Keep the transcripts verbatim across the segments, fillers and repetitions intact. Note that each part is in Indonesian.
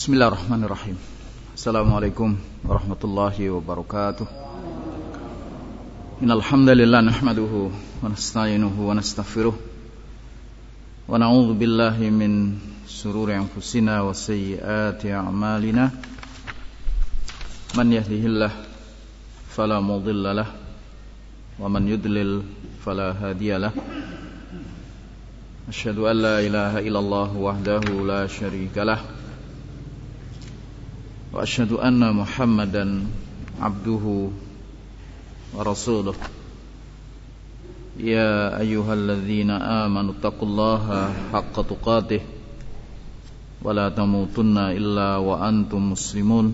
Bismillahirrahmanirrahim. Assalamualaikum warahmatullahi wabarakatuh. Innal hamdalillah nahmaduhu wa nasta'inuhu wa nastaghfiruh wa na'udzu billahi min shururi anfusina wa sayyiati a'malina. Man yahdihillahu fala mudilla lahu wa man yudlil fala hadiya lahu. Asyhadu an la ilaha illallah wahdahu la syarika lahu wa asyhadu anna Muhammadan abduhu wa rasuluh. Ya ayyuhalladzina amanu taqullaha haqqa tuqatih wa la tamutunna illa wa antum muslimun.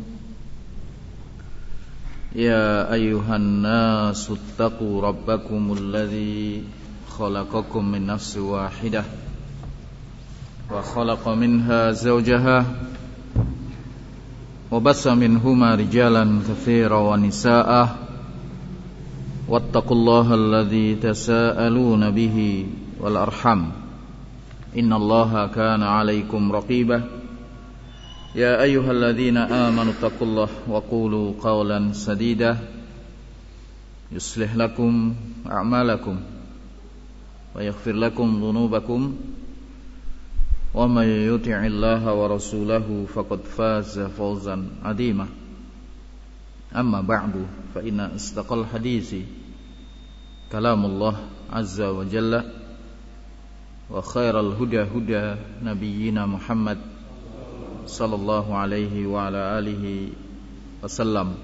Ya ayyuhan nasu taqu rabbakumul ladzi khalaqakum min nafsin wahidah wa khalaqa minha zawjaha wa bassa minhuma rijalan katsira wa nisaa wattaqullaha alladzi tasaaluna bihi wal arham innallaha kana 'alaikum raqiba. Ya ayyuhalladzina amanu taqullaha wa qulu qawlan sadida yuslih lakum a'malakum wa yaghfir lakum dhunubakum wa may yuti'illaha wa rasulahu faqad faza fawzan 'azima. Amma ba'du, fa inna istaqal hadisi kalamullah azza wa jalla wa khairal huda huda nabiyyina Muhammad sallallahu alaihi wa ala alihi wasallam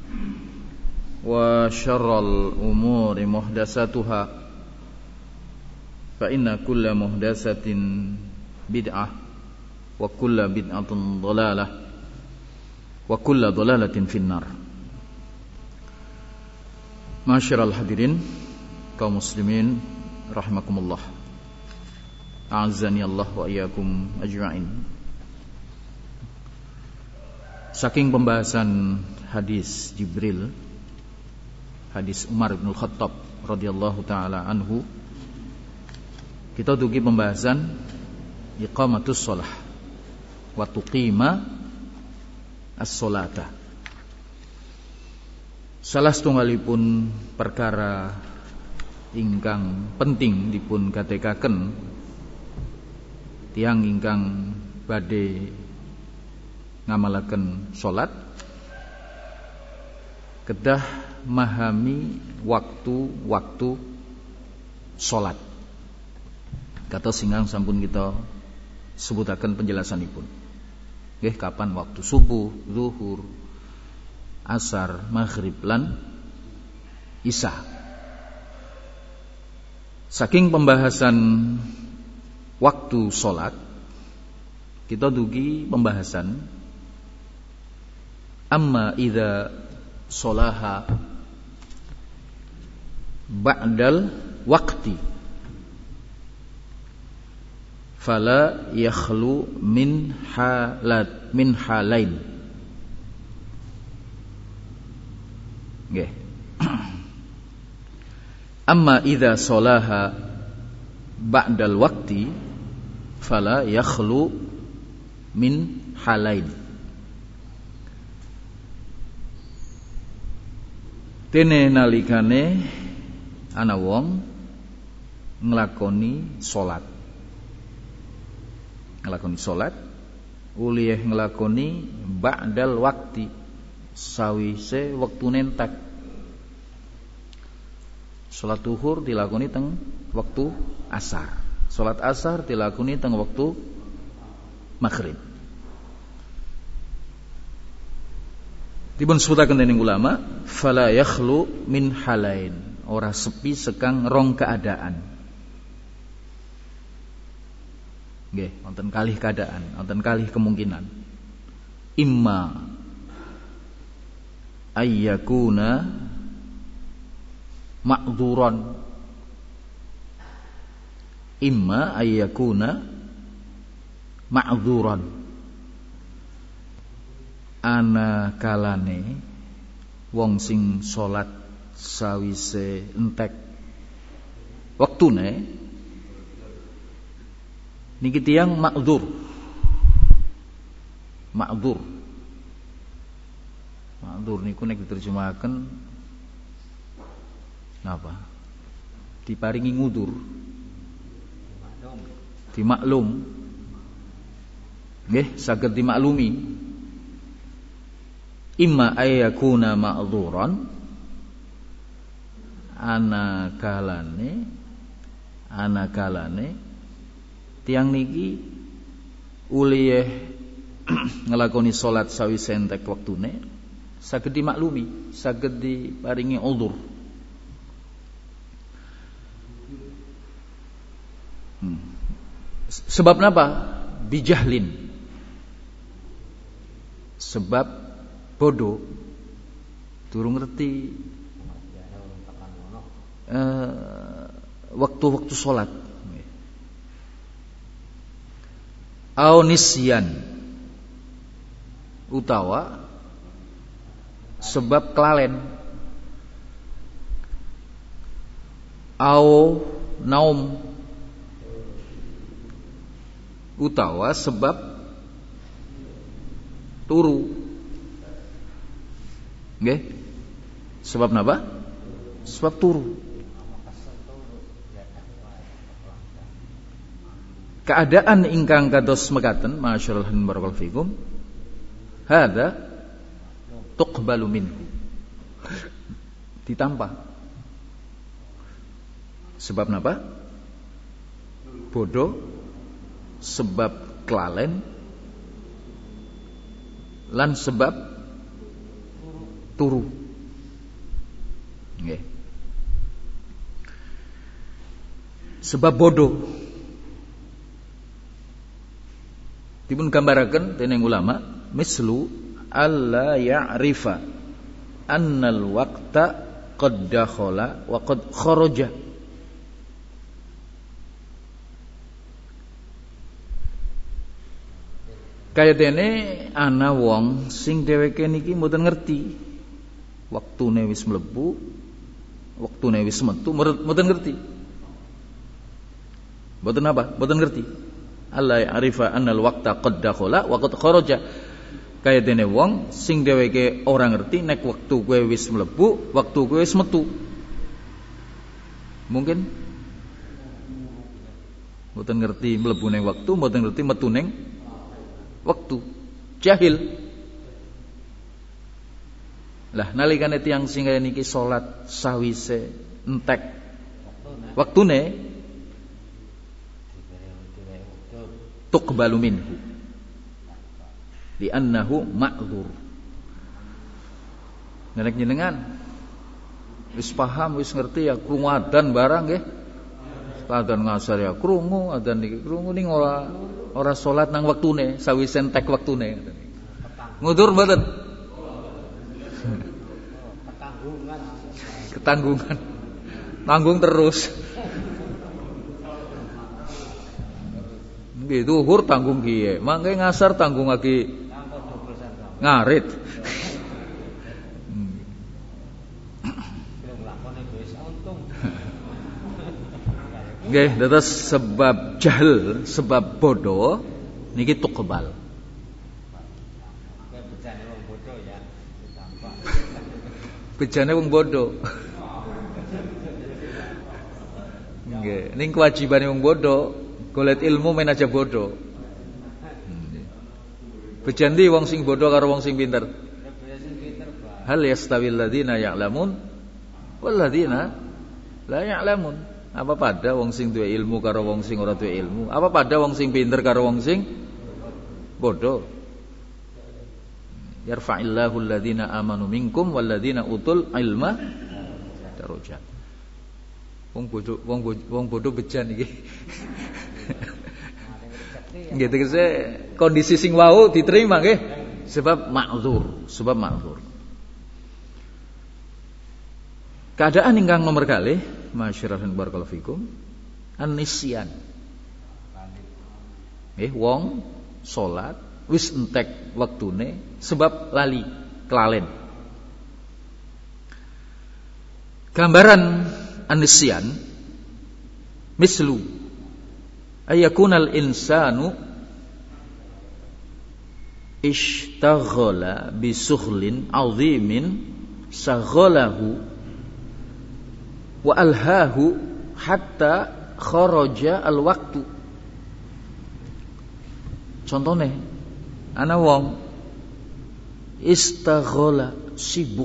wa syarral umuri muhdatsatuha fa inna kulla muhdatsatin bid'ah wa kulla bid'atun dhalalah wa kulla dhalalatin finnar. Masyiral hadirin kaum muslimin rahimakumullah, a'azzani Allah wa iyyakum ajma'in. Saking pembahasan hadis Jibril, hadis Umar bin Khattab radhiyallahu taala anhu, kita dugi pembahasan iqamatus shalah wa tuqima as-sholata. Salah setunggalipun perkara ingkang penting dipun gatekaken tiyang ingkang badhe ngamalaken salat kedah memahami waktu-waktu salat. Kata singgang sampun kita sebutaken penjelasanipun. Nggih, kapan waktu subuh, zuhur, asar, maghrib lan isya. Saking pembahasan waktu salat, kita dugi pembahasan amma idza sholaha ba'dal waqti fala yakhlu min halat min halain. Nggih. Amma idza sholaha ba'dal waqti fala yakhlu min halain. Dene nalikane ana wong nglakoni salat nglakoni salat ulih nglakoni ba'dal waqti sawise wektune entek. Salat zuhur dilakoni teng wektu asar, salat asar dilakoni teng wektu maghrib. Dipun sebutaken dening ulama fala yakhlu min halain, ora sepi sekang rong keadaan. Nggih, wonten kalih keadaan, wonten kalih kemungkinan. Imma ayyakuna ma'dzuran, imma ayyakuna ma'dzuran, ana kalane wong sing salat sawise entek wektune niki tiyang ma'dzur, ma'dzur. Ma'dzur niku nek diterjemahkan napa? Diparingi ngudur. Dimaklum. Nggih, saged dimaklumi. Imma ayyakuna ma'dzuran ana kalane ana kalane tiyang niki ulih ngelakoni salat sawise entek wektune saged dimaklumi, saged diparingi uzur. Hmm. Sebab napa? Bijahlin. Sebab bodoh, durung ngerti uh, waktu-waktu sholat. Au nisyan, utawa sebab kelalen. Au naum, utawa sebab turu. Nggih? Sebab napa? Sebab turu. Keadaan ingkang kados mekaten, masyaallah barakallahu fikum. Hadza tuqbalu minhu. Ditampa. Sebab napa? Bodoh, sebab kelalen, lan sebab turu. Nggih. Sebab bodoh dipun gambaraken dening ulama mislu alla ya'rifa annal waqta qad dakhala wa qad kharaja. Kaya dene ana wong sing dheweke niki mboten ngerti waktune wis mlebu, waktune wis metu, mboten ngerti. Mboten apa? Mboten ngerti. Allah ya'rifa annal waqta qad dakhala wa qad kharaja. Kaya dene wong sing dheweke ora ngerti nek wektu kowe wis mlebu, wektu kowe wis metu. Mungkin mboten ngerti mlebu ning wektu, mboten ngerti metu ning wektu. Jahil. Lah nalikane tiyang sing kaya niki salat sawise entek wektune tuqbalu minhu li'annahu ma'dzur. Nek jenengan wis paham, wis ngerti ya krungu adzan barang nggih. Adzan ngasar ya krungu, adzan niki krungu ning ora ora salat nang wektune, sawise entek wektune. Ngudur mboten? Ketanggungan. Ketanggungan. Tanggung terus. Nggih zuhur tanggung kiye, mangke ngasar tanggung lagi ngarit. Nggih, dados sebab jahil, sebab bodoh niki tuqbal. Bejane wong bodoh ya ditampa. Bejane wong bodoh. Nggih, ning kewajibane wong bodoh golek ilmu men aja bodoh. Bejandi wong sing bodoh karo wong sing pinter. Hal yastawil ladzina ya'lamun wal ladzina la ya'lamun. Apa pada wong sing duwe ilmu karo wong sing ora duwe ilmu? Apa pada wong sing pinter karo wong sing bodoh? Yarfa'illahu alladzina amanu minkum wal ladzina utul ilma darajat. Wong bodoh wong bodoh, wong bodoh bejan iki. Nggih tegese kondisi sing wau diterima nggih sebab ma'dzur, sebab ma'dzur. Keadaan ingkang nomor kalih masyarakat barakallahu fikum an-nisyan. Nggih wong salat wis entek wektune sebab lali, kelalen. Gambaran an-nisyan mislu ayakunal insanu ishtaghala bisukhlin azimin saghalahu wa alhahu hatta kharaja alwaqtu. Contohnya ana wong istaghala sibuk,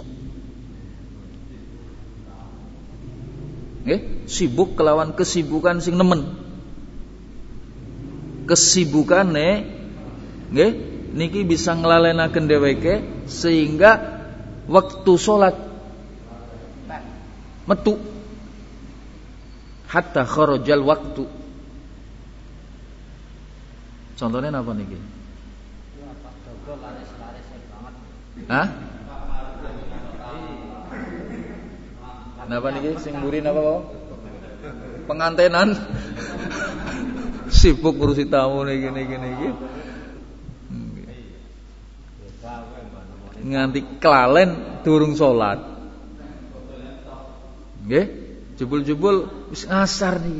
nggih, sibuk kelawan kesibukan sing nemen. Kesibukane nggih niki bisa nglalenaken dheweke sehingga waktu salat metu hatta kharajal waktu. Contohnya apa niki? Hah? Napa niki sing mburi napa kok? Pengantenan. Sibuk ngurusi tamu niki niki niki. Nganti kelalen durung salat. Nggih, jebul-jebul wis ngasar niki.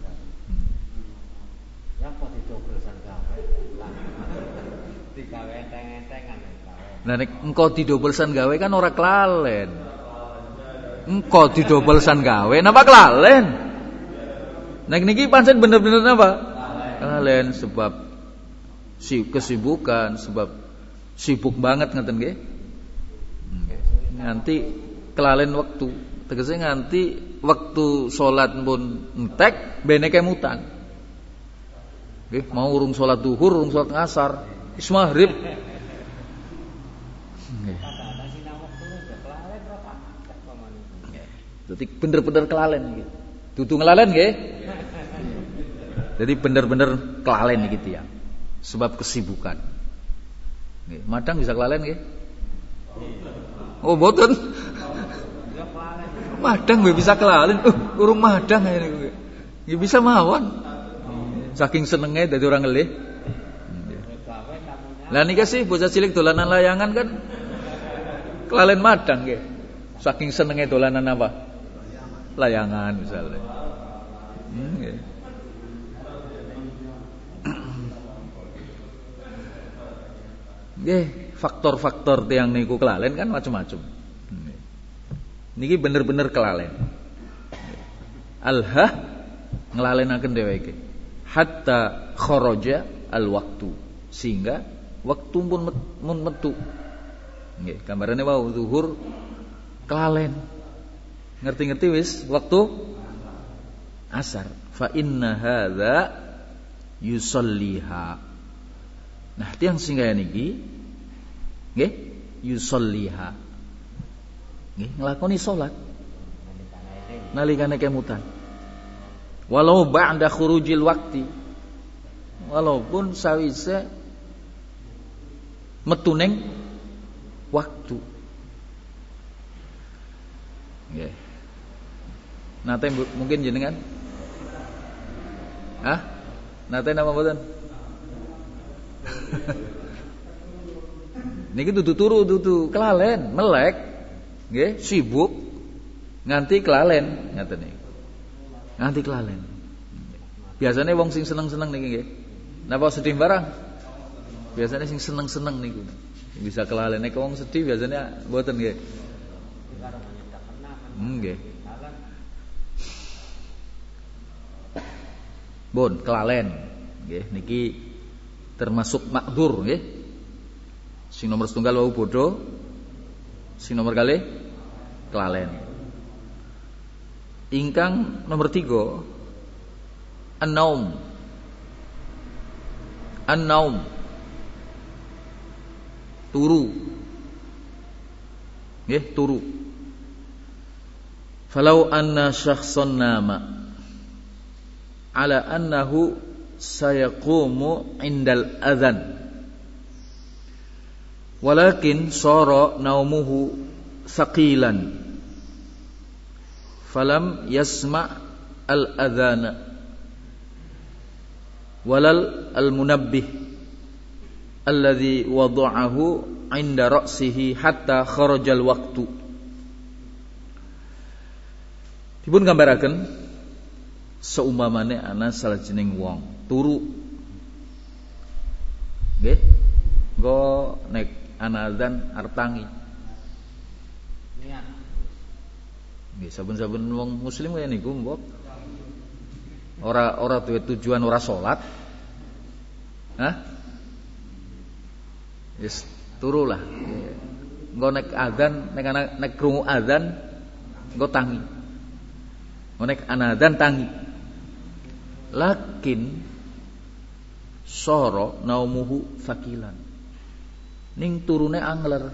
Ya kok didobelsan gawe. Digawe enteng-entengan. Nah nek engko didobelsan gawe kan ora kelalen. Engko didobelsan gawe napa kelalen? Nek niki pancen bener-bener napa? Kelalen sebab si kesibukan, sebab sibuk banget ngeten nggih. Nganti kelalen waktu. Tegese nganti waktu salat pun entek bene kemutan. Nggih, mau urung salat zuhur, urung salat ngasar, wis maghrib. Nggih. Dadi bener-bener kelalen iki. Dudu ngelalen nggih. Jadi bener-bener kelalen iki ya. Sebab kesibukan. Nggih, madang bisa kelalen nggih? Oh, mboten. Madang nggih bisa kelalen. Uh, urung madang ae niku. Nggih bisa mawon. Saking senenge dadi orang ngelih. Lah niki sih bocah cilik dolanan layangan kan kelalen madang nggih. Saking senenge dolanan apa? Layangan misalnya. Hmm, nggih. Nggih, faktor-faktor tiang niku kelalen kan macam-macam. Niki bener-bener kelalen. Alha nglalenaken dheweke hatta kharaja alwaqtu, sehingga waktu pun mun metu. Nggih, gambarane wau zuhur kelalen. Ngerti-ngerti wis waktu asar. Fa inna hadza yusalliha. Nah, tiang sing kaya niki nggih yusalliha. Nggih, nglakoni salat nalikane kemutan. Walau ba'da khurujil waqti. Walaupun sawise metuning waktu. Nggih. Nate mungkin jenengan? Hah? Nate napa mboten? Niki dudu turu dudu kelalen, melek, nggih, sibuk nganti kelalen, ngaten niki. Nganti kelalen. Biasane wong sing seneng-seneng niki nggih. Napa sedih barang? Biasane sing seneng-seneng niku. Bisa kelalen. Nek wong sedih biasanya mboten nggih. Nggih. Bon, kelalen. Nggih, niki termasuk makdur nggih. Sing nomor setunggal wau bodho. Sing nomor kalih kelalen. Ingkang nomor tiga an-naum. An-naum turu. Nggih, turu. Falau anna syakhsan nama ala annahu sayaqumu indal adzan walakin sara naumuhu thaqilan falam yasma' al-adzana walal al-munabbih alladhi wada'ahu inda ra'sihi hatta kharajal waqtu. Dipun gambaraken seumpamane ana salajenging wong turu nggih Nggo nek ana adzan arep tangi. Niat. Nggih, saben-saben wong muslim kaya niku, mbok. Ora ora duwe tujuan ora salat. Hah? Wis turulah. Nggo nek adzan, nek ana nek krungu adzan nggo tangi. Nggo nek ana adzan tangi. Lakin soro naumuhu fakilan. Ning turune angler.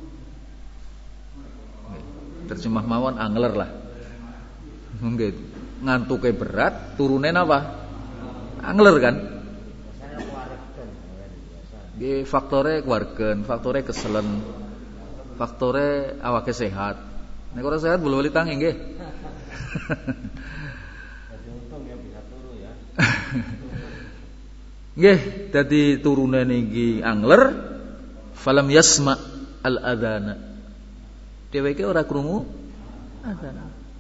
Terjemah mawon angler lah. Nggih, ngantuke berat, turune napa? Angler kan? Nggih, faktore keluargen, faktore keselen, faktore awake sehat. Nek ora sehat bola-bali tangi nggih. Untung ya bisa turu ya. Nggih, dadi turune niki angler, falam yasma al-adzana. Dheweke ora krungu adzan.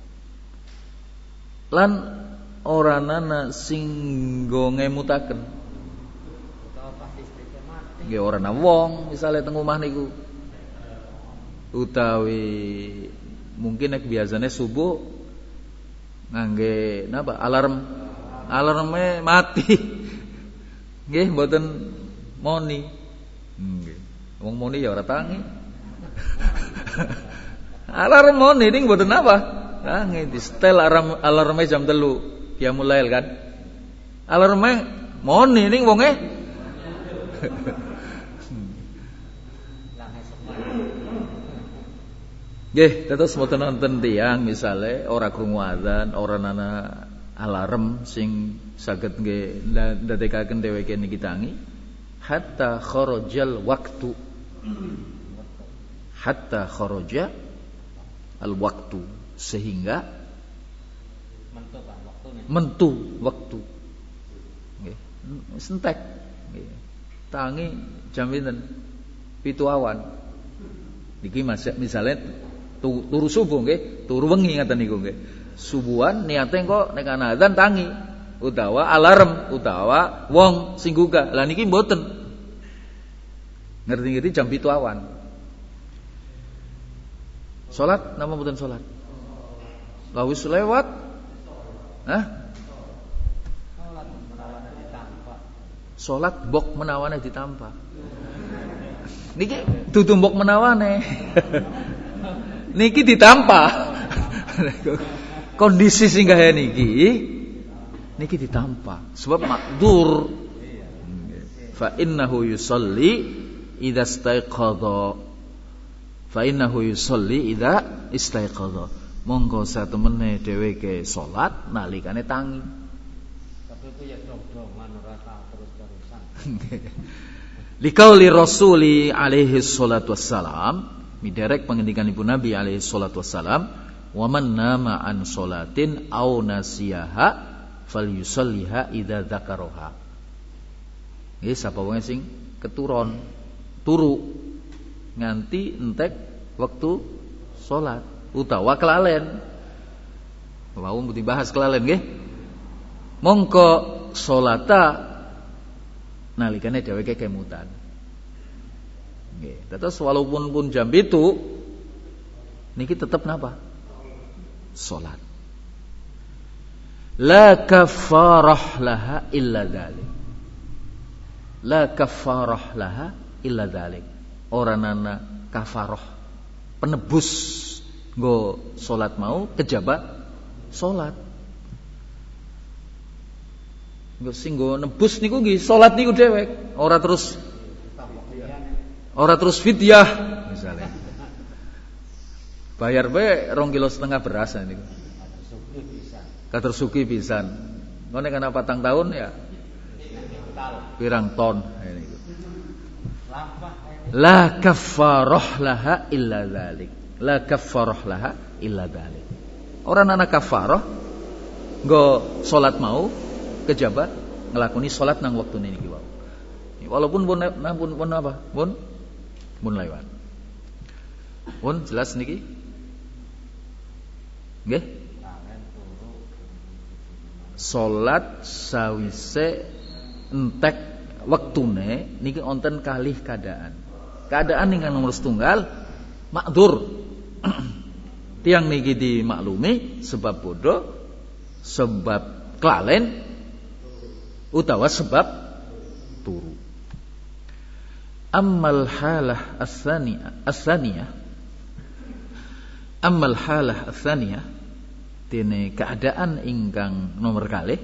Lan ora nana sing nggo ngemutaken. Utawa pas istri mati. Nggih ora ana wong misale teng omah niku. Utawi mungkin nek biasane subuh ngangge napa alarm alarme mati. Nggih mboten moni. Nggih. Wong moni ya ora tangi. Alarm moni ning mboten apa? Tangi di setel alarm alarme jam telu qiyamul lail kan. Alarme moni ning wonge nggih, terus mboten wonten tiyang misale ora krungu adzan, ora ana alarm sing saged nggih ndadekaken dheweke niki tangi hatta kharajal waktu. Hatta kharaja al waktu, sehingga mentu Pak waktune. Mentu waktu. Nggih, sentek nggih. Tangi jam pinten? Pitu awan. Niki misale turu subuh nggih, turu wengi ngaten niku nggih. Subuhan niate engko nek ana adzan tangi utawa alarm utawa wong sing gugah. Lah niki mboten. Ngerti-ngerti jam pitu awan. Salat napa mboten salat? Lah wis lewat. Hah? Salat menawane ditampa. Salat mbok menawane ditampa. Niki dudu mbok menawane. Niki ditampa. Kondisi sing kaya niki niki ditampa sebab makdur. Fa innahu yusalli idza istaiqadha. Fa innahu yusalli idza istaiqadha. Monggo satemene dheweke salat nalikane tangi. Tapi itu ya dong-dongan ora terus-terusan. Liqauli Rasuli alaihi salatu wassalam, miderek pengendikanipun Nabi alaihi salatu wassalam, wa man nama an salatin aw nasiyaha falyusalliha idza dzakaraha. Nggih, sapa wong sing keturon turu nganti entek waktu salat utawa kelalen. Wau mesti bahas kelalen nggih. Mongko salata nalikane dheweke kemutan. Nggih, terus walaupun pun jam itu niki tetep napa? Salat. La kafarah laha illa dzalik. La kafarah laha illa dzalik. Ora nana kafarah penebus nggo salat mau kejaba salat. Nggo sing nggo nebus niku nggih salat niku dhewek, ora terus ora terus fidyah misalnya. Bayar bae rong kilo setengah beras niku. Kater suki pisan. Ngono nek ana patang tahun ya pirang ton niku. La kafarah laha illa dzalik. La kafarah laha illa dzalik. Ora ana kafarah nggo salat mau kejaba ngelakoni salat nang waktune niki wae. Walaupun pun pun pun apa? Pun pun lewat. Pun jelas niki? Nggih? Salat sawise entek wektune niki wonten kalih keadaan. Keadaan ingkang nomor setunggal makdur. Tiang niki dimaklumi sebab bodoh, sebab kelalen utawa sebab turu. Ammal halah as-saniyah as-saniyah Ammal halah as-saniyah dene keadaan ingkang nomor kalih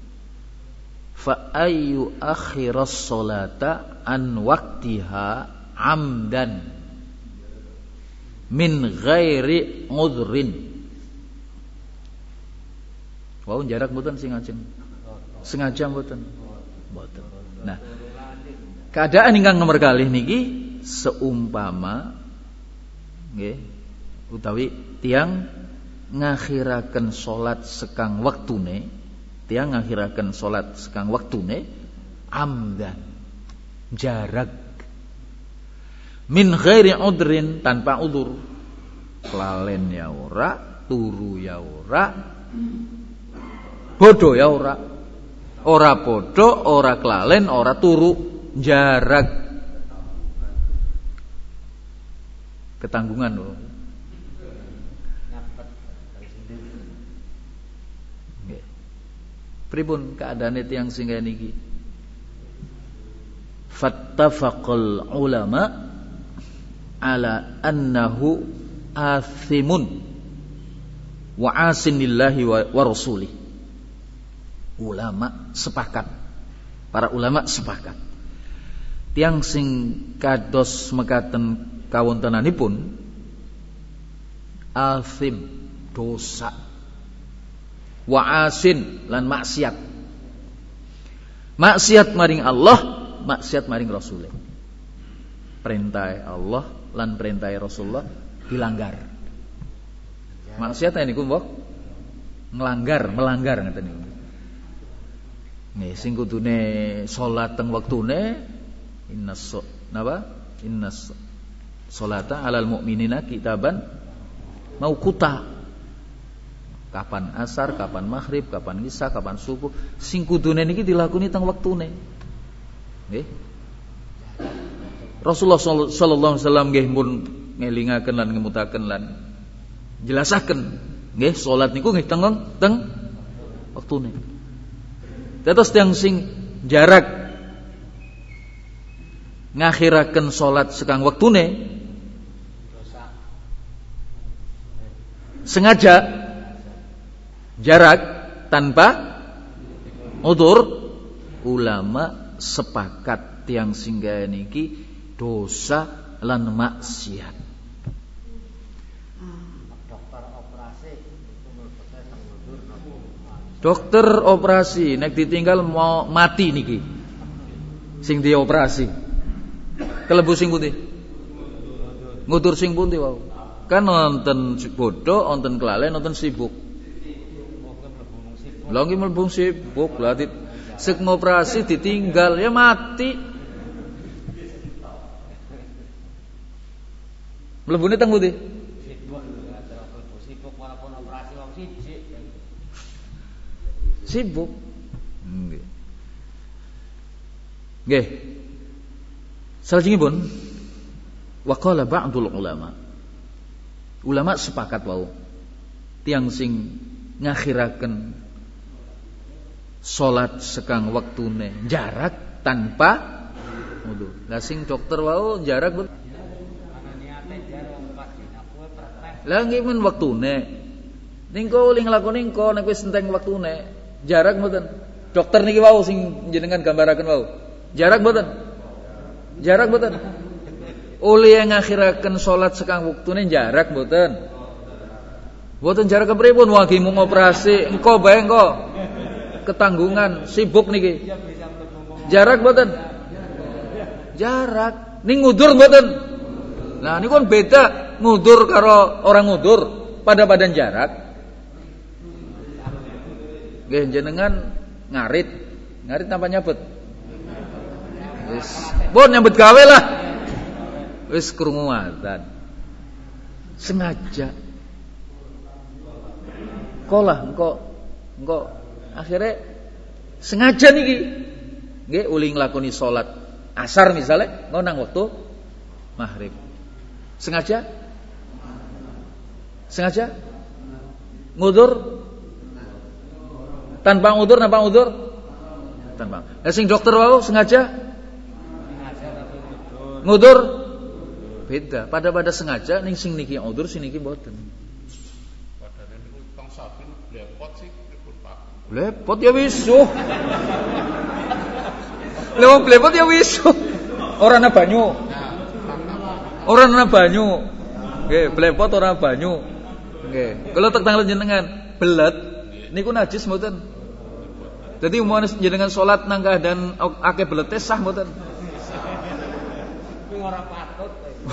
fa ayyu akhiras sholata an waqtiha amdan min ghairi udhrin. Wau jarak mboten sing ajeng. Sengaja mboten. Mboten. Nah, keadaan ingkang nomor kalih niki seumpama nggih utawi tiang ngakhiraken salat sekang wektune, tiang ngakhiraken salat sekang wektune amdan jarak min ghairi udrin tanpa udur, kelalen ya ora, turu ya ora, bodoh ya ora, ora bodoh, ora kelalen, ora turu, jarak ketanggungan loh. Pripun keadaane tiyang singgah niki? Fattafaqal ulama ala annahu athimun wa asinillahi wa, wa rasulih. Ulama sepakat, para ulama sepakat tiang sing kados mekaten kawontenanipun athim dosa, wa asin lan maksiat, maksiat maring Allah, maksiat maring Rasul. Perintah Allah lan perintah Rasulullah dilanggar. Maksiat niku mbok nglanggar, melanggar ngeten niku. Nggih, sing kudune salat teng wektune innas napa? Innas sholata alal mu'minina kitaban mauquta. Kapan asar, kapan maghrib, kapan isya, kapan subuh, sing kudune niki dilakoni teng wektune. Nggih. Rasulullah sallallahu alaihi wasallam nggih mun ngelingaken lan ngemutaken lan jelasaken nggih salat niku nggih teng teng wektune. Dados tiyang sing jarak ngakhiraken salat sekang wektune sengaja jarak tanpa udzur, ulama sepakat tiyang singgah niki dosa lan maksiat. Dokter operasi nek ditinggal mau mati niki sing dioperasi kelebu sing pundi ngudur sing pundi wau kan nonton bodoh nonton kelalen nonton sibuk lagi mlebu sibuk lah sek ngoperasi ditinggal ya mati mlebune teng pundi sibuk. Nggih. Nggih. Salajengipun waqala ba'dul ulama. Ulama sepakat wau tiyang sing ngakhiraken salat sekang wektune jarak tanpa wudu. Lah sing dokter wau jarak ben lah nggih men wektune. Ningko ling nglakoni engko nek wis enteng wektune. Jarak mboten. Dokter niki wau sing jenengan gambaraken wau. Jarak mboten? Jarak mboten? Oleh yang ngakhiraken salat sekang wektune jarak mboten? Mboten jarak kepripun wagi mung operasi engko bae engko. Ketanggungan sibuk niki. Jarak mboten? Jarak. Ning ngudur mboten? Nah niku kan beda ngudur karo orang ngudur pada badan jarak. Nggih jenengan ngarit. Ngarit tanpa nyabet. Wis, pun nyabet gawe lah. Wis krungu adzan. Sengaja. Kok lah engko engko akhirnya sengaja niki nggih uli nglakoni salat asar misalnya ngonang waktu maghrib. Sengaja? Sengaja? Ngudur? Tanpa ngudur, tanpa ngudur? Tanpa. Lah sing dokter wau sengaja? Ngudur? Beda. Pada pada sengaja ning sing niki ngudur, sing niki mboten. Padahal niku tong sapi blepot sih pripun Pak? Blepot ya wisuh. Lha blepot ya wisuh. Ora ana banyu. Ora ana banyu. Nggih, blepot ora banyu. Nggih. Kula tek tanglet jenengan, belet niku najis mboten? Dadi umpama jenengan salat nang keadaan akeh belete sah mboten? Kuwi ora patut.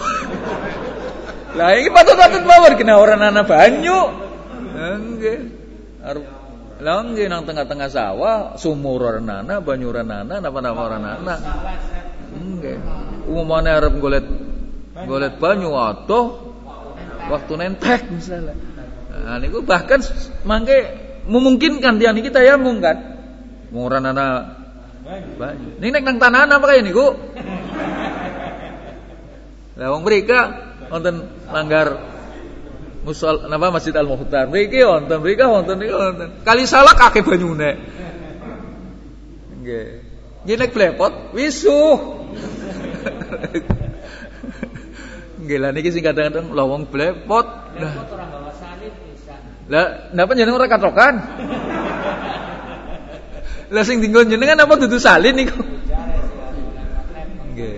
Lah iki patut-patut mawon kena ora ana banyu. Nggih. Arep lah nggih nang tengah-tengah sawah, sumur ora ana, banyu ora ana, napa-napa ora ana. Nggih. Umpamane arep golek golek banyu atuh waktu nentek misalnya. Nah niku bahkan mangke memungkinkan tiyang niki tayamum kan. Wong ora ana banyu. Ning nek nang tanahan apa kaya niku? Lah wong mrika wonten langgar musol napa Masjid Al Mukhtar. Mriki wonten mrika wonten niku wonten. Kali salak akeh banyune. Nggih. Nggih nek blepot wisuh. Nggih lah niki sing kadang-kadang lha wong blepot. Lah ora bawa salib bisa. Lah napa jenengan ora katokan? Lah sing dinggon jenengan apa dudu salin niku? Nggih.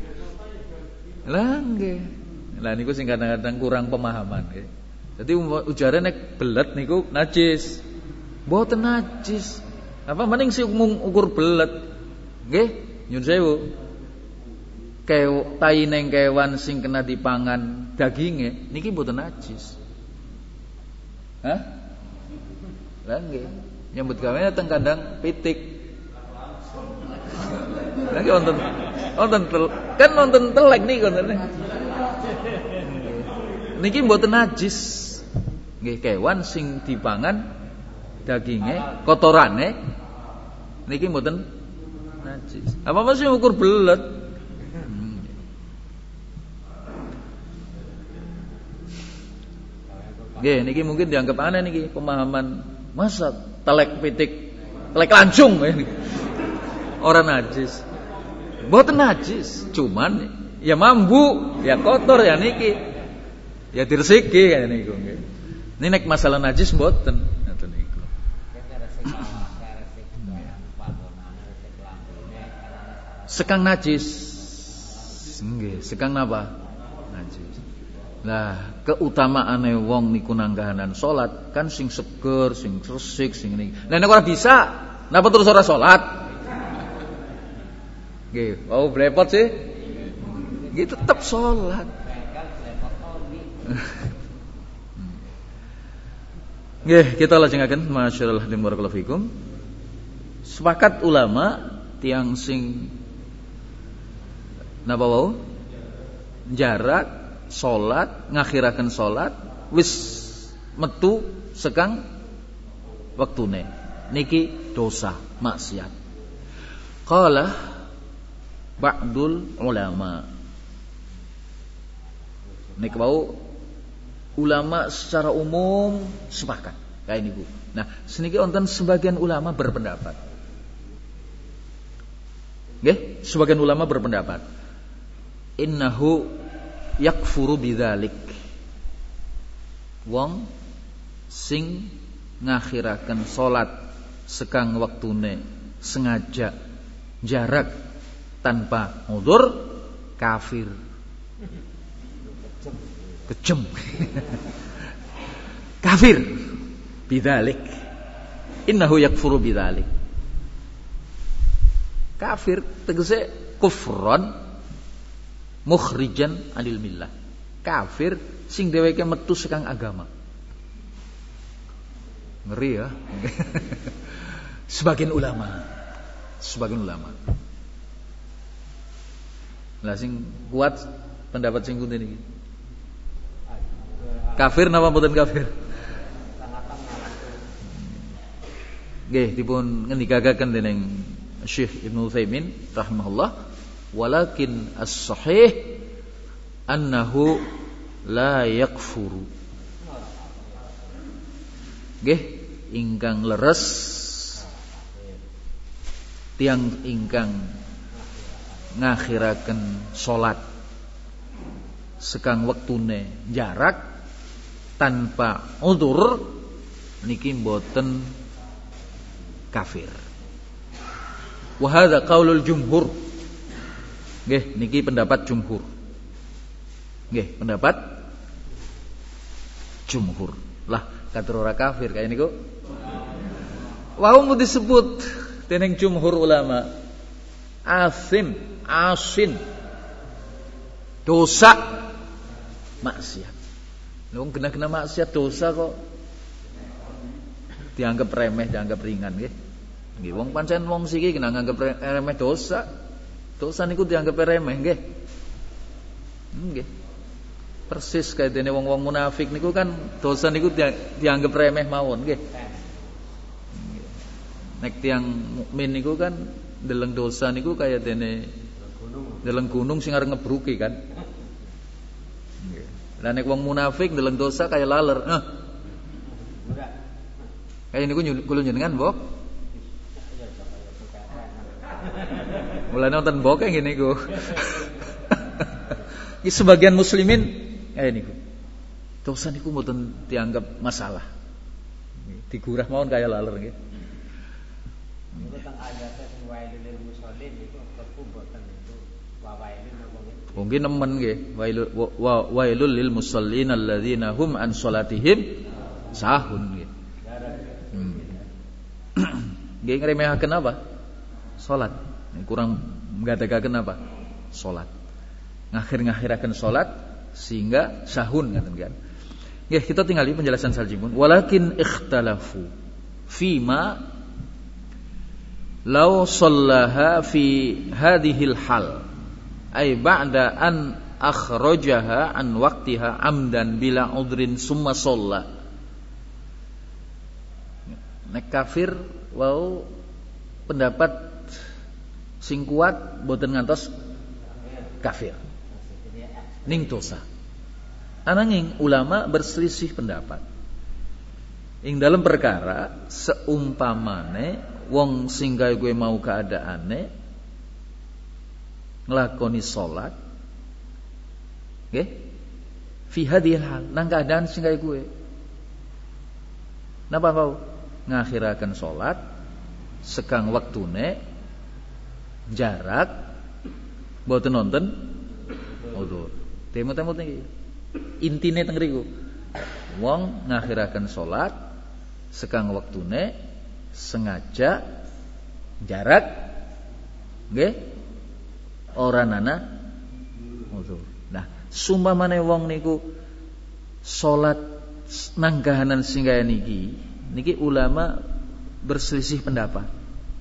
Lah nggih. Lah niku sing kadang-kadang kurang pemahaman nggih. Dadi ujare nek belet niku najis. Mboten najis. Apa mending sing ukur belet. Nggih, nyun sewu. Kew tai neng kewan sing kena dipangan daginge niki mboten najis. Hah? Lah nggih. Nyambut gawe teng kandang pitik. Lagi wonten wonten kan wonten telek niku wonten. Niki mboten najis. Nggih kewan sing dipangan daginge, kotorane niki mboten najis. Apa masih ukur belet? Nggih, niki mungkin dianggap aneh niki pemahaman masa telek pitik, telek lancung ini. Ora najis. Mboten najis, cuman ya mambu, ya kotor ya niki. Ya diresiki kaya niku nggih. Ini nek masalah najis mboten, ngoten niku. Sekang najis. Nggih, sekang napa? Najis. Nah, keutamaane wong niku nang kahanan salat kan sing seger, sing resik, sing niki. Lah nek ora bisa, napa terus ora salat? Nggih, wau blepot sih. Nggih tetep salat. Nggih, kita lajengaken masyaallah dan barakallahu fikum. Sepakat ulama tiang sing napa wau? Jarak salat ngakhiraken salat wis metu sekang wektune niki dosa maksiat. Qala ba'dul ulama, nek wau ulama secara umum sepakat kayak niku. Nah seniki wonten sebagian ulama berpendapat. Nggih, sebagian ulama berpendapat innahu yakfuru bidzalik. Wong sing ngakhiraken salat sekang wektune sengaja jarak tanpa udzur kafir. Kejem. Kafir bidzalik. Innahu yakfuru bidzalik. Kafir tegese kufran mukhrijan anil millah. Kafir sing dheweke metu sekang agama. Ngeri ya. Sebagian ulama. Sebagian ulama. Lah sing kuat pendapat sing kuwi niki. Kafir napa mboten kafir? Nggih, dipun ngendikakaken dening Syekh Ibnu Utsaimin rahimahullah, walakin as-sahih annahu la yakfuru. Nggih, ingkang leres tiang ingkang ngakhiraken salat sekang wektune jarak tanpa udzur niki mboten kafir. Wa hadza qaulul jumhur. Nggih, niki pendapat jumhur. Nggih, pendapat jumhur. Lah, katur ora kafir kaya niku. Wau mu disebut dening jumhur ulama asim, asin. Dosa maksiat. Wong kena-kena maksiat dosa kok dianggap remeh, dianggap ringan nggih. Nggih, wong pancen wong siki kena nganggep remeh dosa. Dosa niku dianggap remeh nggih. Nggih. Persis kaya dene wong-wong munafik niku kan dosa niku dianggap remeh mawon nggih. Nek tiyang mukmin niku kan ndeleng dosa niku kaya dene ndeleng gunung sing arep ngebruki kan. Nggih. Lah nek wong munafik ndeleng dosa kaya laler. Heh. Kaya niku kula njenengan, Mbok. Mulane wonten mbok ngene niku. Iki sebagian muslimin kaya niku. Dosa niku mboten dianggap masalah. Digurah mawon kaya laler nggih. Niku teng ayat sing wailul lil musallin niku kerpu mboten niku wawailun napa nggih? Mungkin nemen nggih. Wailul wa wailul lil musallin alladzina hum an salatihim sahun nggih. Hmm. Nggih ngremehaken apa? Salat. Kurang menggadagaken apa? Salat. Ngakhir-ngakhiraken salat sehingga sahun ngaten kan. Nggih, kita tingali penjelasan saljipun. Walakin ikhtalafu fima law shallaha fi hadhil hal ay ba'da an akhrajaha an waqtiha amdan bila udrin summa shalla. Nek kafir wau pendapat sing kuat boten ngantos kafir ning dosa. Ananging ulama berselisih pendapat ing dalam perkara seumpamane wong sing gawe kowe mau keadaane nglakoni salat nggih fi hadhil hal nang keadaan sing gawe kowe napa mau ngakhiraken salat sekang wektune jarak mboten nonton udzur. Temut-temut niki. Intine teng riku. Wong ngakhiraken salat sekang wektune sengaja jarak nggih ora nana udzur. Nah, sumpamane wong niku salat nang kahanan sing kaya niki, niki ulama berselisih pendapat.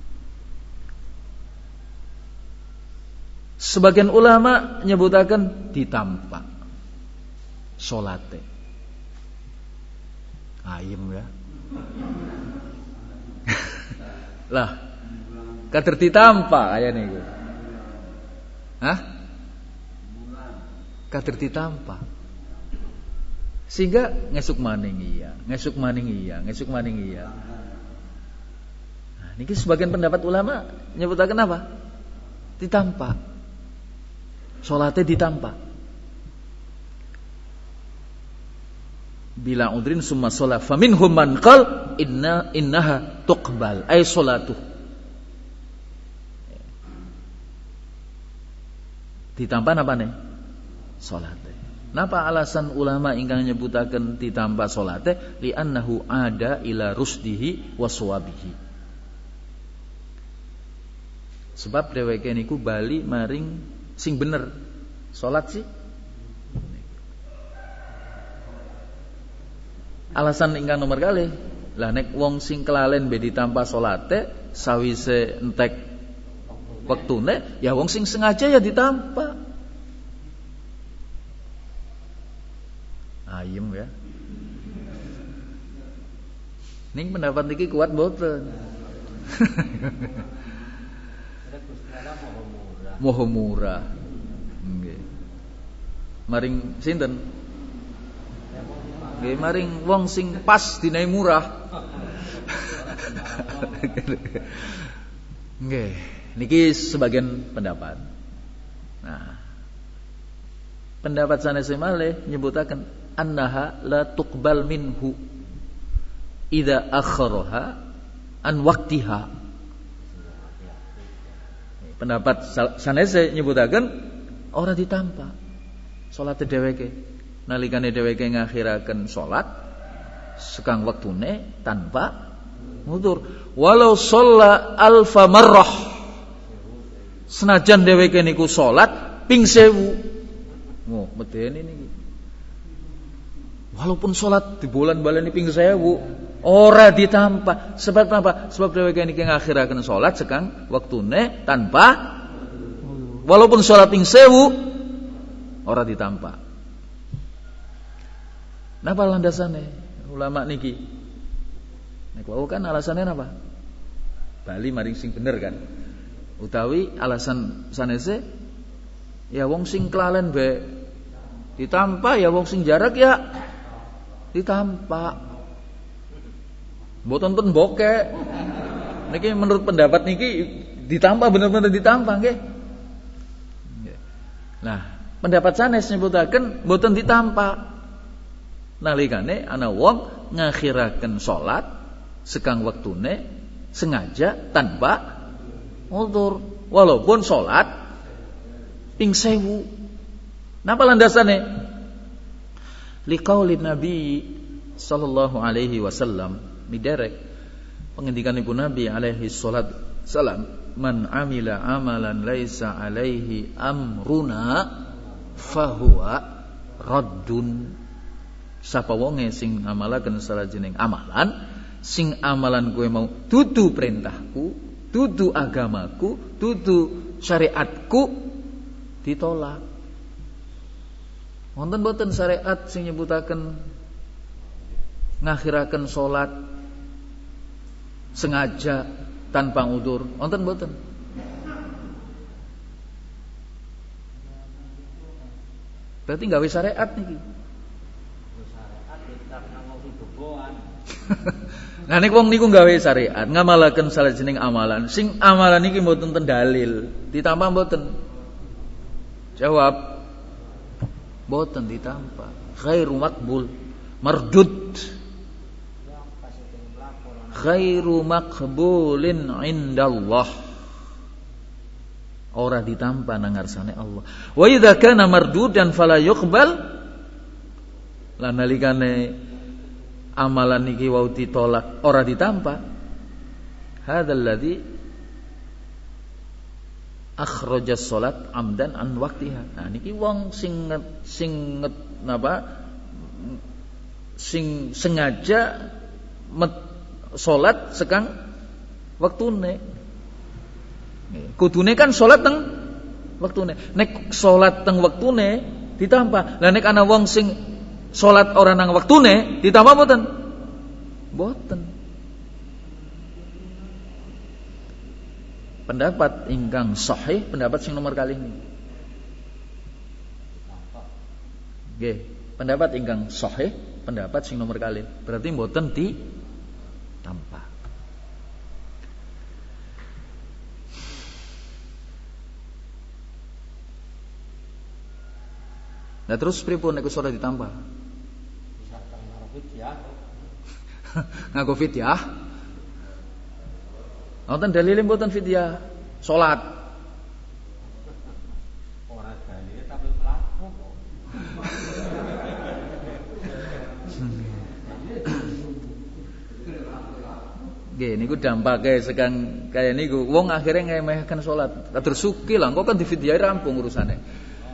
Sebagian ulama nyebutaken ditampa salate. Ayem ya. Lah, kader ditampa aya niku. Hah? Kader ditampa. Sehingga ngesuk maning iya, ngesuk maning iya, ngesuk maning iya. Nah, niki sebagian pendapat ulama nyebutaken apa? Ditampa. Salatnya ditampa. Bila udrin summa sholat faminhum man qal inna innaha tuqbal ay salatu. Ditampa napa nih? Salate. Napa alasan ulama ingkang nyebutaken ditampa salate? Li annahu ada ila rusdihi wa sawabihi. Sebab dheweke niku bali maring sing bener salat sih. Alasan ingkang nomor kali lah nek wong sing kelalen be ditampa salate sawise entek wektune ya wong sing sengaja ya ditampa. Ayem ya. Ning pendapat niki kuat mboten? moho murah. Nggih. Maring sinten? Nggih, maring wong sing pas dinae murah. Nggih, niki sebagian pendapat. Nah, pendapat sanes malih nyebutaken annaha la tuqbal minhu idza akharaha an waqtiha. Pendapat sanes nyebutaken ora ditampa salat dheweke nalikane dheweke ngakhiraken salat sekang wektune tanpa ngudur walau shalla alfa marrah senajan dheweke niku salat ping sewu. Oh, medeni niki. Walaupun salat di bulan baleni ping sewu ora ditampa. Sebab apa? Sebab dheweke niki ngakhiraken salat sekang wektune tanpa walaupun salat ping sewu ora ditampa. Napa landasane ulama niki? Nek wau kan alasannya napa? Bali maring sing bener kan. Utawi alasan sanese ya wong sing kelalen bae ditampa, ya wong sing jarak ya ditampa. Mboten ten bokek. Niki menurut pendapat niki ditampa, bener-bener ditampa nggih. Nah, pendapat sanes nyebutaken mboten ditampa. Nalikane ana wong ngakhiraken salat sekang wektune sengaja tanpa udzur walaupun salat ping sewu. Napa landasane? Liqauli Nabi sallallahu alaihi wasallam miderek pengendikanipun Nabi alaihi salat salam, man amila amalan laisa alaihi amruna fahuwa raddun. Sapa wonge sing amalaken salajenging amalan sing amalan kowe mau dudu perintahku, dudu agamaku, dudu syariatku, ditolak. Wonten boten syariat sing nyebutaken ngakhiraken salat sengaja tanpa udzur? Wonten boten? Berarti gawe syariat niki. Syariat kita ngomong boboan. Nah nek wong niku gawe syariat, ngamalaken salajenging amalan, sing amalan niki mboten ten dalil, ditambah mboten? Jawab, mboten ditampa. Ghairu maqbul, mardud. Ghairu maqbulin indallah. Ora ditampa nang ngarsane Allah. Wa idza kana mardudan fala yuqbal. Lan nalikane amalan niki wau ditolak ora ditampa, hadzal ladzi akhraja shalat amdan an waqtiha. Nah niki wong sing sing napa sing sengaja met salat sekang wektune. Kudune kan salat teng wektune. Nek salat teng wektune ditampa. Lah nek ana wong sing salat ora nang wektune ditampa mboten? Mboten. Pendapat ingkang sahih, pendapat sing nomor kalih niki. Nggih, pendapat ingkang sahih, pendapat sing nomor kalih. Berarti mboten ditampa. Nah terus pripun nek ora ditambah? Bisa karo fidyah. Nganggo fidyah. Wonten dalile mboten fidyah? Salat. Ora dalile tapi mlaku kok. Nggih niku dampake sekang kaya niku wong akhire ngemehkan salat. Kadur suki lah kok kan difidyah rampung urusane.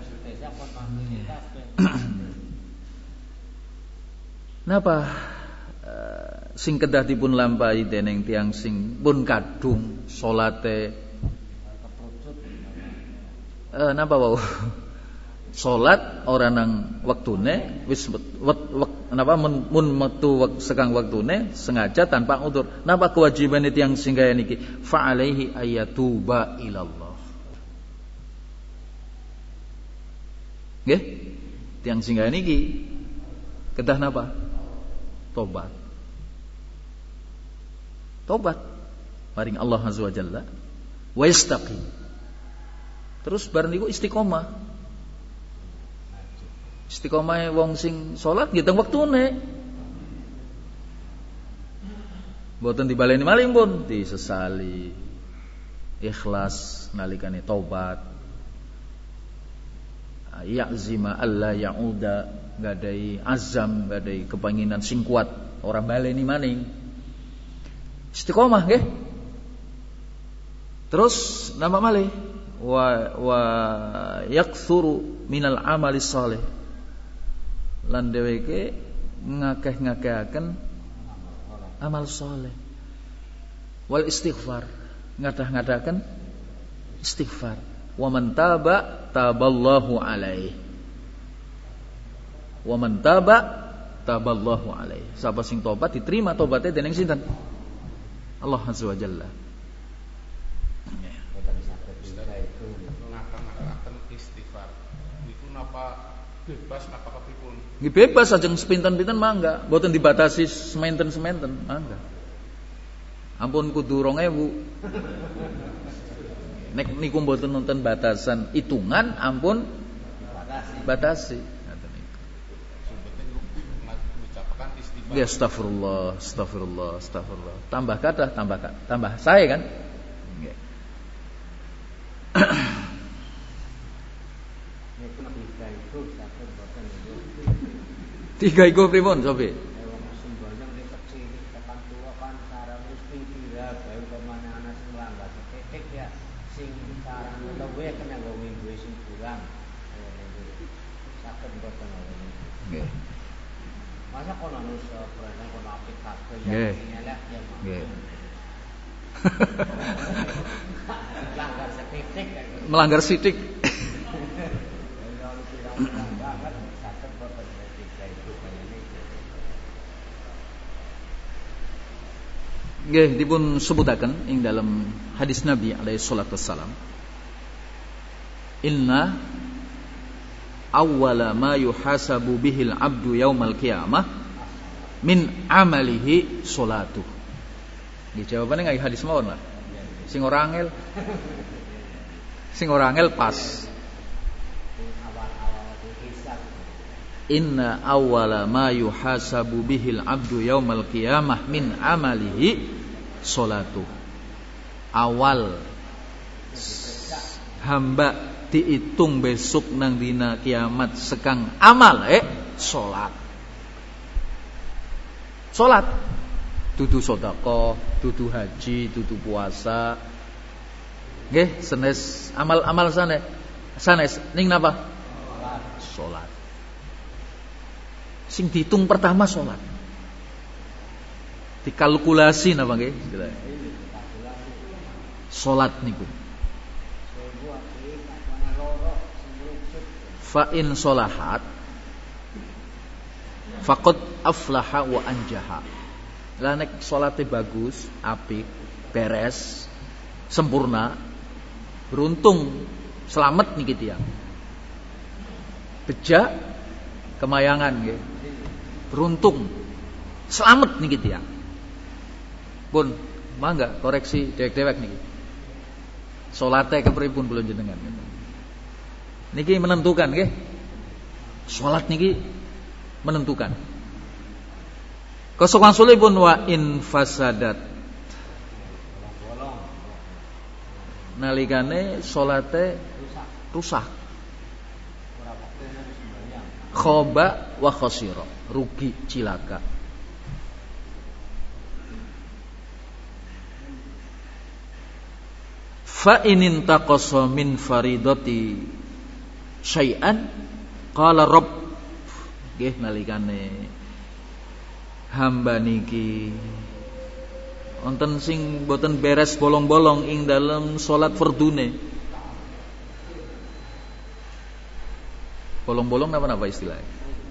Napa uh, sing kedah dipun lampahi dening tiyang sing pun kadung salate uh, napa wau salat ora nang wektune wis napa mun, mun metu sekang wektune sengaja tanpa udzur. Napa kewajibane tiyang sing kaya niki? Fa alaihi ayatuba ilallah. Tiang singgah niki kedah napa? Tobat. Tobat maring Allah Azza wa Jalla wa yastaqim. Terus bar niku istiqomah. Istiqomah wong sing salat nggih teng wektune. Mboten dibaleni malih pun disesali. Ikhlas nalikane taubat. Ya'zima alla ya'uda, gadai azam, gadai kepenginan sing kuat, ora baleni maning. Istiqomah nggih. Terus nama malih wa wa yaktsuru minal amali shalih. Lan dheweke ngakeh-ngakehaken amal saleh. Wal istighfar, ngadah-ngadahaken istighfar. Wa man taba taballahu alaihi. Wa man taba taballahu alaihi. Sapa sing tobat diterima tobatnya dening sinten? Allah Azza wa Jalla. Ngakang-ngakaken istighfar. Niku napa bebas napa kepripun? Nggih bebas ajeng sepinten-pinten mangga, mboten dibatasi sementen-sementen, mangga. Ampun kudu rong ewu. Nek niku mboten nonton batasan hitungan, ampun batasi. Ngoten niku. Mengucapkan istighfar. Ya astagfirullah, astagfirullah, astagfirullah. Tambah kata, tambah kata, tambah saya kan. Nggih. Tiga iku pripun sobe? Masa kono nusa prene kono apik kabeh Nggih. ya elek ya. Nggih. Langgar setitik. Melanggar sidik. Nggih dipun sebutaken ing dalam hadis Nabi alaihi salatu wassalam. Inna awwala ma yuhasabu bihil abdu yaumal qiyamah min amalihi salatuh. Nggih jawabane nggih hadis mawon lah. Sing ora angel. Sing ora angel pas. Inna awwala ma yuhasabu bihil abdu yaumal qiyamah min amalihi salatuh. Awal hamba dihitung besok nang dina kiamat sekang amal eh salat. Salat dudu sedekah, dudu haji, dudu puasa. Nggih, sanes amal-amal sanes. Sanes ning napa? Salat. Sing dihitung pertama salat. Dikalkulasi napa nggih? Salat niku. Fa in sholahat faqad aflaha wa anjaha. Lah nek salate bagus, apik, beres, sempurna, beruntung, selamat niki tiyang. Beja kemayangan nggih. Beruntung, selamat niki tiyang. Pun mangga koreksi dewek-dewek niki. Salate kepripun kula jenengan. Niki menentukan nggih. Salat niki menentukan. Konsekuensiipun wa in fasadat. Nalikane salate rusak. Khoba wa khosira, rugi cilaka. Fa in intaqasa min faridati syai'an qala rabb, nggih nalikane hamba niki wonten sing boten beres bolong-bolong ing dalam salat fardune. Bolong-bolong napa-napa istilahnya?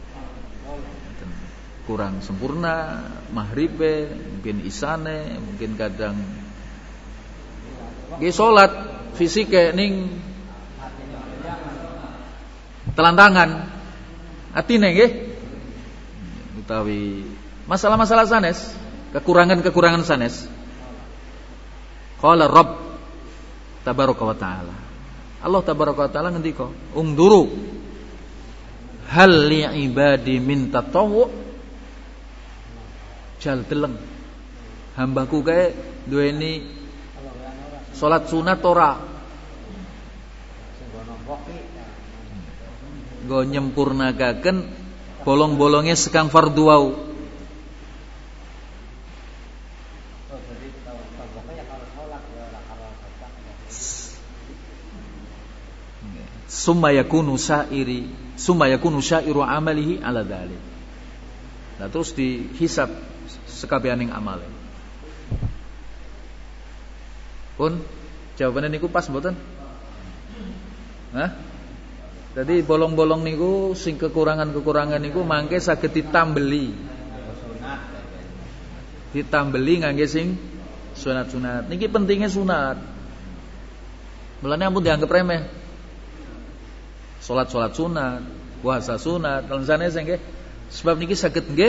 Kurang sempurna, mahribe, mungkin isane, mungkin kadang nggih salat fisike ning telantangan Atine nggih. Utawi masalah-masalah sanes, kekurangan-kekurangan sanes. Qala Rabb tabaraka wa taala. Allah tabaraka wa taala ngendika, "Ungduru hal li ibadi min tatawwu." Jal deleng. Hambaku kae duweni salat sunat ora? Nggo nyempurnakaken bolong-bolongnya sekang fardu wau. Summa yakunu sa'iri, summa yakunu syairu amalihi ala dzalik. Nah terus dihisab sekabianing amale. Pun jawabannya niku pas mboten? Hah? Jadi bolong-bolong niku sing kekurangan-kekurangan niku mangke saged ditambeli. Ditambeli ngangge sing sunat-sunat. Niki pentingnya sunat. Mulane ampun dianggap remeh. Salat-salat sunat, puasa sunat, lan sanese nggih. Sebab niki saged nggih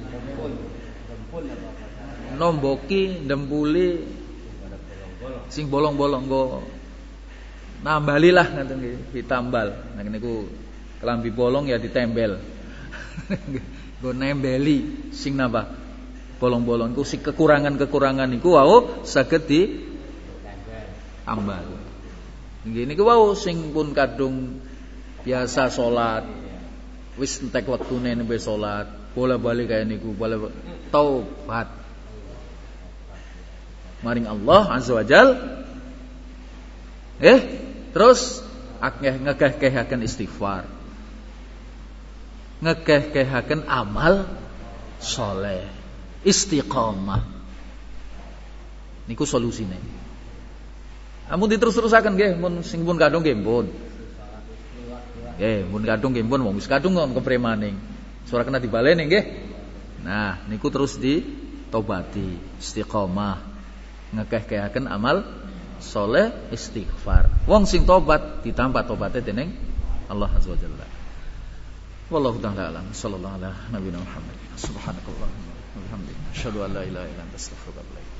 nomboki, ndempuli sing bolong-bolong nggo nambalilah ngoten nggih, ditambal. Nah niku kelambi bolong ya ditembel. Nggo nembeli sing napa? Bolong-bolong iku sing kekurangan-kekurangan niku wau saged ditambal. Nggih niku wau sing pun kadung biasa salat wis entek wektune nembe salat, bola-bali kaya niku, bola taubat maring Allah azza wajal. Eh, terus akeh ngekeh-kehaken istighfar. Ngekeh-kehaken amal saleh, istiqamah. Niku solusine. Amun diterus-terusaken nggih, mun sing pun kadung nggih pun. Nggih, mun kadung nggih pun wong wis kadung kon kepremaning. Ora kena dibaleni nggih. Nah, niku terus ditobati, istiqamah. Ngekeh-kehaken amal soleh, istighfar. Wong sing tobat ditampa tobaté dening Allah azza wajalla. Wallahu ta'ala alam. Sallallahu ala nabiyina Muhammad. Subhanakallahumma wa bihamdika asyhadu an la ilaha illa anta astaghfiruka wa atubu ilaik.